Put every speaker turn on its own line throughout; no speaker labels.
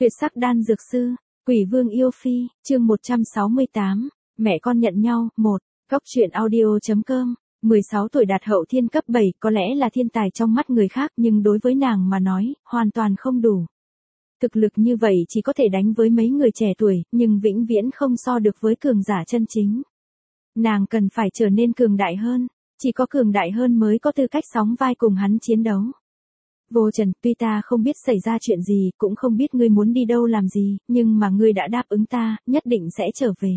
Tuyệt sắc đan dược sư, Quỷ Vương yêu phi, chương 168, mẹ con nhận nhau, 1, góc truyện audio.com, 16 tuổi đạt hậu thiên cấp 7, có lẽ là thiên tài trong mắt người khác nhưng đối với nàng mà nói, hoàn toàn không đủ. Thực lực như vậy chỉ có thể đánh với mấy người trẻ tuổi, nhưng vĩnh viễn không so được với cường giả chân chính. Nàng cần phải trở nên cường đại hơn, chỉ có cường đại hơn mới có tư cách sóng vai cùng hắn chiến đấu. Vô Trần, tuy ta không biết xảy ra chuyện gì, cũng không biết ngươi muốn đi đâu làm gì, nhưng mà ngươi đã đáp ứng ta, nhất định sẽ trở về.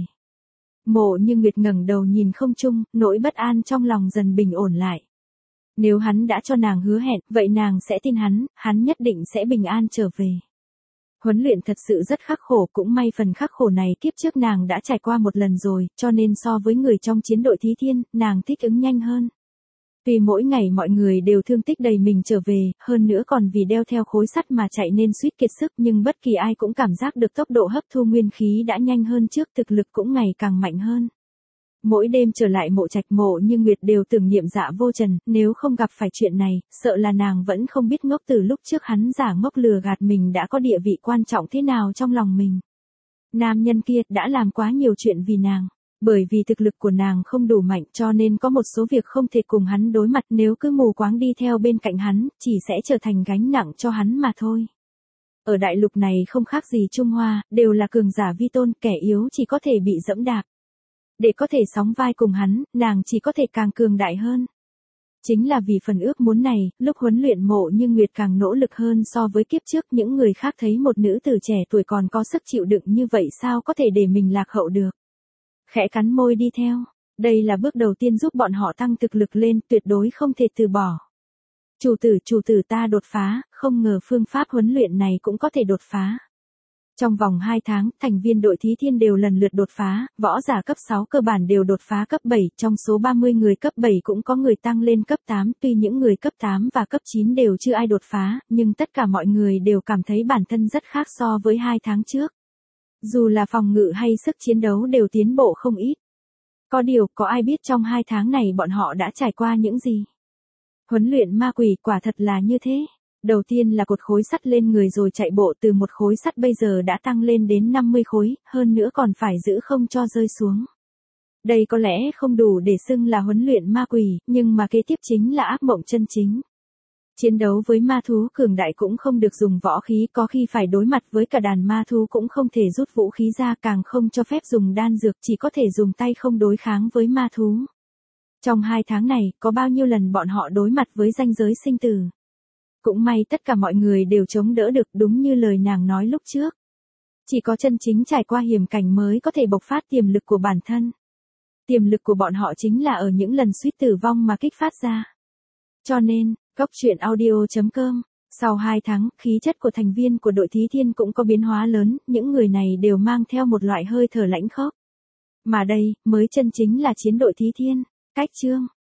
Mộ Như Nguyệt ngẩng đầu nhìn không trung, nỗi bất an trong lòng dần bình ổn lại. Nếu hắn đã cho nàng hứa hẹn, vậy nàng sẽ tin hắn nhất định sẽ bình an trở về. Huấn luyện thật sự rất khắc khổ, cũng may phần khắc khổ này kiếp trước nàng đã trải qua một lần rồi, cho nên so với người trong chiến đội Thí Thiên, nàng thích ứng nhanh hơn. Tuy mỗi ngày mọi người đều thương tích đầy mình trở về, hơn nữa còn vì đeo theo khối sắt mà chạy nên suýt kiệt sức, nhưng bất kỳ ai cũng cảm giác được tốc độ hấp thu nguyên khí đã nhanh hơn trước, thực lực cũng ngày càng mạnh hơn. Mỗi đêm trở lại Mộ Trạch, Mộ Như Nguyệt đều tưởng niệm Dạ Vô Trần, nếu không gặp phải chuyện này, sợ là nàng vẫn không biết ngốc từ lúc trước hắn giả ngốc lừa gạt mình đã có địa vị quan trọng thế nào trong lòng mình. Nam nhân kia đã làm quá nhiều chuyện vì nàng. Bởi vì thực lực của nàng không đủ mạnh cho nên có một số việc không thể cùng hắn đối mặt, nếu cứ mù quáng đi theo bên cạnh hắn, chỉ sẽ trở thành gánh nặng cho hắn mà thôi. Ở đại lục này không khác gì Trung Hoa, đều là cường giả vi tôn, kẻ yếu chỉ có thể bị dẫm đạp. Để có thể sóng vai cùng hắn, nàng chỉ có thể càng cường đại hơn. Chính là vì phần ước muốn này, lúc huấn luyện Mộ Như Nguyệt càng nỗ lực hơn so với kiếp trước, những người khác thấy một nữ tử trẻ tuổi còn có sức chịu đựng như vậy sao có thể để mình lạc hậu được. Khẽ cắn môi đi theo, đây là bước đầu tiên giúp bọn họ tăng thực lực lên, tuyệt đối không thể từ bỏ. Chủ tử ta đột phá, không ngờ phương pháp huấn luyện này cũng có thể đột phá. Trong vòng 2 tháng, thành viên đội Thí Thiên đều lần lượt đột phá, võ giả cấp 6 cơ bản đều đột phá cấp 7, trong số 30 người cấp 7 cũng có người tăng lên cấp 8, tuy những người cấp 8 và cấp 9 đều chưa ai đột phá, nhưng tất cả mọi người đều cảm thấy bản thân rất khác so với 2 tháng trước. Dù là phòng ngự hay sức chiến đấu đều tiến bộ không ít. Có điều, có ai biết trong 2 tháng này bọn họ đã trải qua những gì? Huấn luyện ma quỷ quả thật là như thế. Đầu tiên là cột khối sắt lên người rồi chạy bộ, từ một khối sắt bây giờ đã tăng lên đến 50 khối, hơn nữa còn phải giữ không cho rơi xuống. Đây có lẽ không đủ để xưng là huấn luyện ma quỷ, nhưng mà kế tiếp chính là ác mộng chân chính. Chiến đấu với ma thú cường đại cũng không được dùng võ khí, có khi phải đối mặt với cả đàn ma thú cũng không thể rút vũ khí ra, càng không cho phép dùng đan dược, chỉ có thể dùng tay không đối kháng với ma thú. Trong 2 tháng này, có bao nhiêu lần bọn họ đối mặt với ranh giới sinh tử. Cũng may tất cả mọi người đều chống đỡ được, đúng như lời nàng nói lúc trước. Chỉ có chân chính trải qua hiểm cảnh mới có thể bộc phát tiềm lực của bản thân. Tiềm lực của bọn họ chính là ở những lần suýt tử vong mà kích phát ra. Cho nên, góc truyện audio.com, sau 2 tháng, khí chất của thành viên của đội Thí Thiên cũng có biến hóa lớn, những người này đều mang theo một loại hơi thở lãnh khốc. Mà đây, mới chân chính là chiến đội Thí Thiên. Cách chương